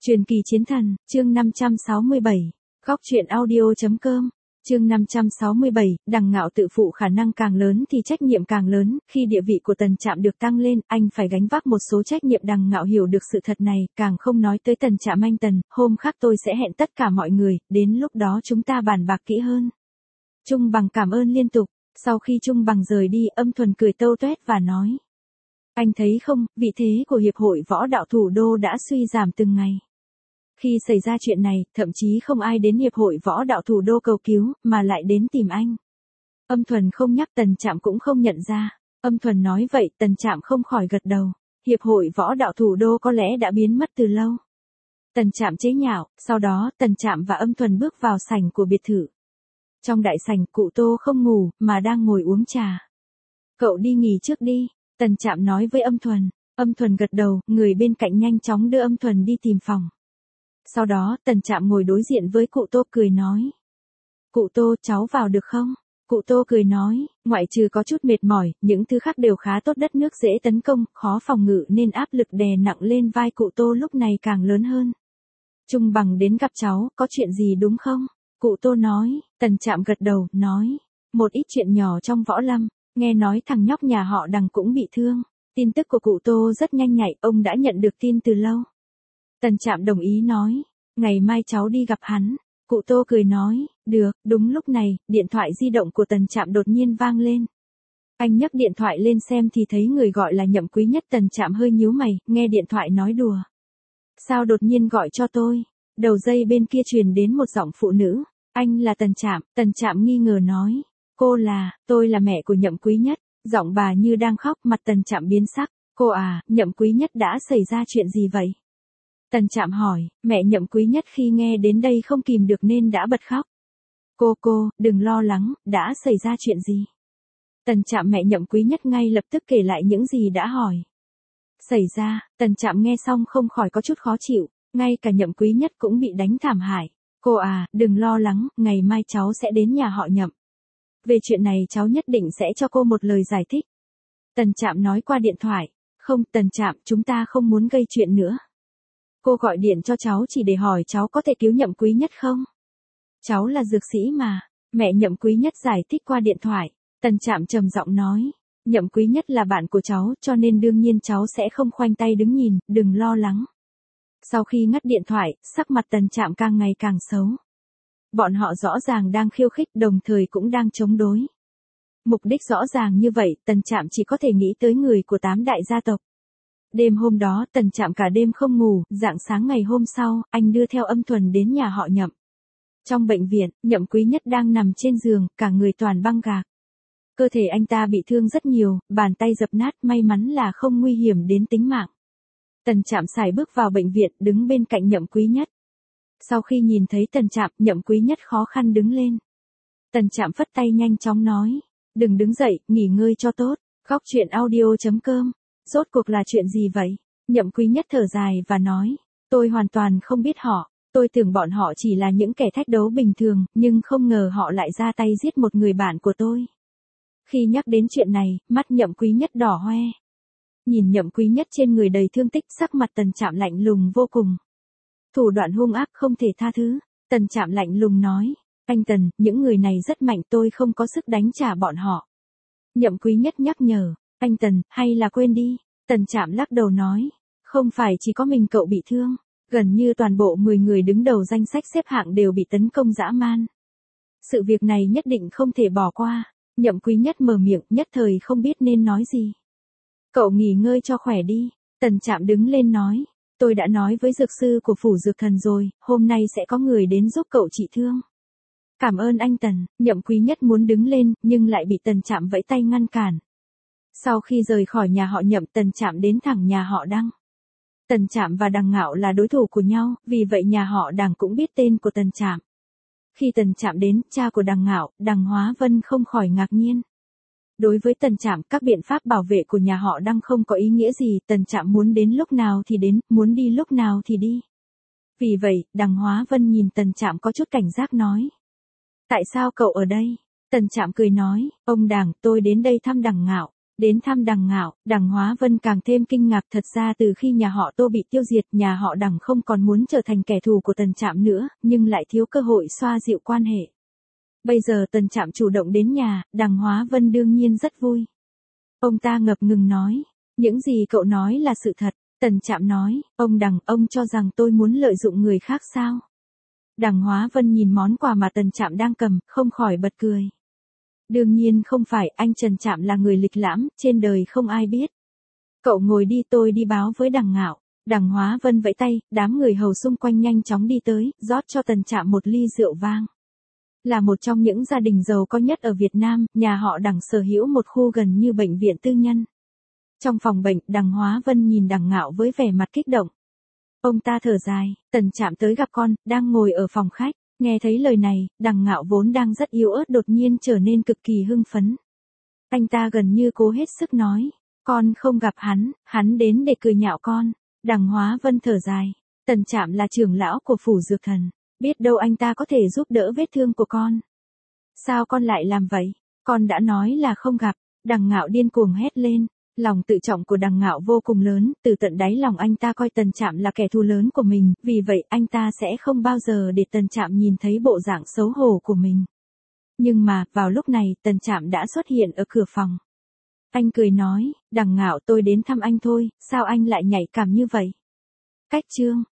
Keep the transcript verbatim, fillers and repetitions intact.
Truyền kỳ chiến thần, chương năm trăm sáu mươi bảy. Góc truyện audio.com. Chương năm trăm sáu mươi bảy, Đằng Ngạo tự phụ khả năng càng lớn thì trách nhiệm càng lớn, khi địa vị của Tần Trạm được tăng lên, anh phải gánh vác một số trách nhiệm. Đằng Ngạo hiểu được sự thật này, càng không nói tới Tần Trạm. Anh Tần, hôm khác tôi sẽ hẹn tất cả mọi người, đến lúc đó chúng ta bàn bạc kỹ hơn. Trung Bằng cảm ơn liên tục, sau khi Trung Bằng rời đi, Âm Thuần cười tâu tuét và nói. Anh thấy không, vị thế của Hiệp hội Võ đạo Thủ đô đã suy giảm từng ngày. Khi xảy ra chuyện này, thậm chí không ai đến Hiệp hội Võ đạo Thủ đô cầu cứu, mà lại đến tìm anh. Âm Thuần không nhắc, Tần Trạm cũng không nhận ra. Âm Thuần nói vậy, Tần Trạm không khỏi gật đầu. Hiệp hội Võ đạo Thủ đô có lẽ đã biến mất từ lâu. Tần Trạm chế nhạo, sau đó Tần Trạm và Âm Thuần bước vào sảnh của biệt thự. Trong đại sảnh, cụ Tô không ngủ, mà đang ngồi uống trà. Cậu đi nghỉ trước đi, Tần Trạm nói với Âm Thuần. Âm Thuần gật đầu, người bên cạnh nhanh chóng đưa Âm Thuần đi tìm phòng. Sau đó, Tần Trạm ngồi đối diện với cụ Tô cười nói. Cụ Tô, cháu vào được không? Cụ Tô cười nói, ngoại trừ có chút mệt mỏi, những thứ khác đều khá tốt. Đất nước dễ tấn công, khó phòng ngự nên áp lực đè nặng lên vai cụ Tô lúc này càng lớn hơn. Trung Bằng đến gặp cháu, có chuyện gì đúng không? Cụ Tô nói. Tần Trạm gật đầu, nói. Một ít chuyện nhỏ trong võ lâm, nghe nói thằng nhóc nhà họ Đằng cũng bị thương. Tin tức của cụ Tô rất nhanh nhạy, ông đã nhận được tin từ lâu. Tần Trạm đồng ý nói, ngày mai cháu đi gặp hắn. Cụ Tô cười nói, được. Đúng lúc này, điện thoại di động của Tần Trạm đột nhiên vang lên. Anh nhấc điện thoại lên xem thì thấy người gọi là Nhậm Quý Nhất. Tần Trạm hơi nhíu mày, nghe điện thoại nói đùa. Sao đột nhiên gọi cho tôi? Đầu dây bên kia truyền đến một giọng phụ nữ. Anh là Tần Trạm. Tần Trạm nghi ngờ nói, cô là, tôi là mẹ của Nhậm Quý Nhất. Giọng bà như đang khóc, mặt Tần Trạm biến sắc. Cô à, Nhậm Quý Nhất đã xảy ra chuyện gì vậy? Tần Trạm hỏi, mẹ Nhậm Quý Nhất khi nghe đến đây không kìm được nên đã bật khóc. Cô cô, đừng lo lắng, đã xảy ra chuyện gì? Tần Trạm mẹ Nhậm Quý Nhất ngay lập tức kể lại những gì đã hỏi. Xảy ra, Tần Trạm nghe xong không khỏi có chút khó chịu, ngay cả Nhậm Quý Nhất cũng bị đánh thảm hại. Cô à, đừng lo lắng, ngày mai cháu sẽ đến nhà họ Nhậm. Về chuyện này cháu nhất định sẽ cho cô một lời giải thích. Tần Trạm nói qua điện thoại. Không, Tần Trạm, chúng ta không muốn gây chuyện nữa. Cô gọi điện cho cháu chỉ để hỏi cháu có thể cứu Nhậm Quý Nhất không? Cháu là dược sĩ mà. Mẹ Nhậm Quý Nhất giải thích qua điện thoại. Tần Trạm trầm giọng nói. Nhậm Quý Nhất là bạn của cháu, cho nên đương nhiên cháu sẽ không khoanh tay đứng nhìn, đừng lo lắng. Sau khi ngắt điện thoại, sắc mặt Tần Trạm càng ngày càng xấu. Bọn họ rõ ràng đang khiêu khích, đồng thời cũng đang chống đối. Mục đích rõ ràng như vậy, Tần Trạm chỉ có thể nghĩ tới người của tám đại gia tộc. Đêm hôm đó, Tần Trạm cả đêm không ngủ, rạng sáng ngày hôm sau, anh đưa theo Âm Thuần đến nhà họ Nhậm. Trong bệnh viện, Nhậm Quý Nhất đang nằm trên giường, cả người toàn băng gạc. Cơ thể anh ta bị thương rất nhiều, bàn tay dập nát, may mắn là không nguy hiểm đến tính mạng. Tần Trạm sải bước vào bệnh viện, đứng bên cạnh Nhậm Quý Nhất. Sau khi nhìn thấy Tần Trạm, Nhậm Quý Nhất khó khăn đứng lên. Tần Trạm phất tay nhanh chóng nói, đừng đứng dậy, nghỉ ngơi cho tốt. Góc truyện audio.com. Rốt cuộc là chuyện gì vậy? Nhậm Quý Nhất thở dài và nói, tôi hoàn toàn không biết họ, tôi tưởng bọn họ chỉ là những kẻ thách đấu bình thường, nhưng không ngờ họ lại ra tay giết một người bạn của tôi. Khi nhắc đến chuyện này, mắt Nhậm Quý Nhất đỏ hoe. Nhìn Nhậm Quý Nhất trên người đầy thương tích, sắc mặt Tần Trạm lạnh lùng vô cùng. Thủ đoạn hung ác không thể tha thứ. Tần Trạm lạnh lùng nói, anh Tần, những người này rất mạnh, tôi không có sức đánh trả bọn họ. Nhậm Quý Nhất nhắc nhở, anh Tần, hay là quên đi. Tần Trạm lắc đầu nói, không phải chỉ có mình cậu bị thương, gần như toàn bộ mười người đứng đầu danh sách xếp hạng đều bị tấn công dã man. Sự việc này nhất định không thể bỏ qua. Nhậm Quý Nhất mở miệng, nhất thời không biết nên nói gì. Cậu nghỉ ngơi cho khỏe đi. Tần Trạm đứng lên nói, tôi đã nói với dược sư của phủ dược thần rồi, hôm nay sẽ có người đến giúp cậu trị thương. Cảm ơn anh Tần. Nhậm Quý Nhất muốn đứng lên, nhưng lại bị Tần Trạm vẫy tay ngăn cản. Sau khi rời khỏi nhà họ Nhậm, Tần Trạm đến thẳng nhà họ Đăng. Tần Trạm và Đằng Ngạo là đối thủ của nhau, vì vậy nhà họ Đằng cũng biết tên của Tần Trạm. Khi Tần Trạm đến, cha của Đằng Ngạo, Đằng Hóa Vân không khỏi ngạc nhiên. Đối với Tần Trạm, các biện pháp bảo vệ của nhà họ Đăng không có ý nghĩa gì, Tần Trạm muốn đến lúc nào thì đến, muốn đi lúc nào thì đi. Vì vậy, Đằng Hóa Vân nhìn Tần Trạm có chút cảnh giác nói. Tại sao cậu ở đây? Tần Trạm cười nói, ông Đằng, tôi đến đây thăm Đằng Ngạo. Đến thăm Đằng Ngạo, Đằng Hóa Vân càng thêm kinh ngạc, thật ra từ khi nhà họ Tô bị tiêu diệt, nhà họ Đằng không còn muốn trở thành kẻ thù của Tần Trạm nữa, nhưng lại thiếu cơ hội xoa dịu quan hệ. Bây giờ Tần Trạm chủ động đến nhà, Đằng Hóa Vân đương nhiên rất vui. Ông ta ngập ngừng nói, những gì cậu nói là sự thật. Tần Trạm nói, ông Đằng, ông cho rằng tôi muốn lợi dụng người khác sao? Đằng Hóa Vân nhìn món quà mà Tần Trạm đang cầm, không khỏi bật cười. Đương nhiên không phải, anh Trần Trạm là người lịch lãm, trên đời không ai biết. Cậu ngồi đi, tôi đi báo với Đằng Ngạo. Đằng Hóa Vân vẫy tay, đám người hầu xung quanh nhanh chóng đi tới, rót cho Tần Trạm một ly rượu vang. Là một trong những gia đình giàu có nhất ở Việt Nam, nhà họ Đằng sở hữu một khu gần như bệnh viện tư nhân. Trong phòng bệnh, Đằng Hóa Vân nhìn Đằng Ngạo với vẻ mặt kích động. Ông ta thở dài, Tần Trạm tới gặp con, đang ngồi ở phòng khách. Nghe thấy lời này, Đằng Ngạo vốn đang rất yếu ớt đột nhiên trở nên cực kỳ hưng phấn. Anh ta gần như cố hết sức nói, con không gặp hắn, hắn đến để cười nhạo con. Đằng Hóa Vân thở dài, Tần Trạm là trưởng lão của phủ dược thần, biết đâu anh ta có thể giúp đỡ vết thương của con. Sao con lại làm vậy? Con đã nói là không gặp. Đằng Ngạo điên cuồng hét lên. Lòng tự trọng của Đằng Ngạo vô cùng lớn, từ tận đáy lòng anh ta coi Tần Trạm là kẻ thù lớn của mình, vì vậy anh ta sẽ không bao giờ để Tần Trạm nhìn thấy bộ dạng xấu hổ của mình. Nhưng mà, vào lúc này, Tần Trạm đã xuất hiện ở cửa phòng. Anh cười nói, Đằng Ngạo, tôi đến thăm anh thôi, sao anh lại nhạy cảm như vậy? Cách chương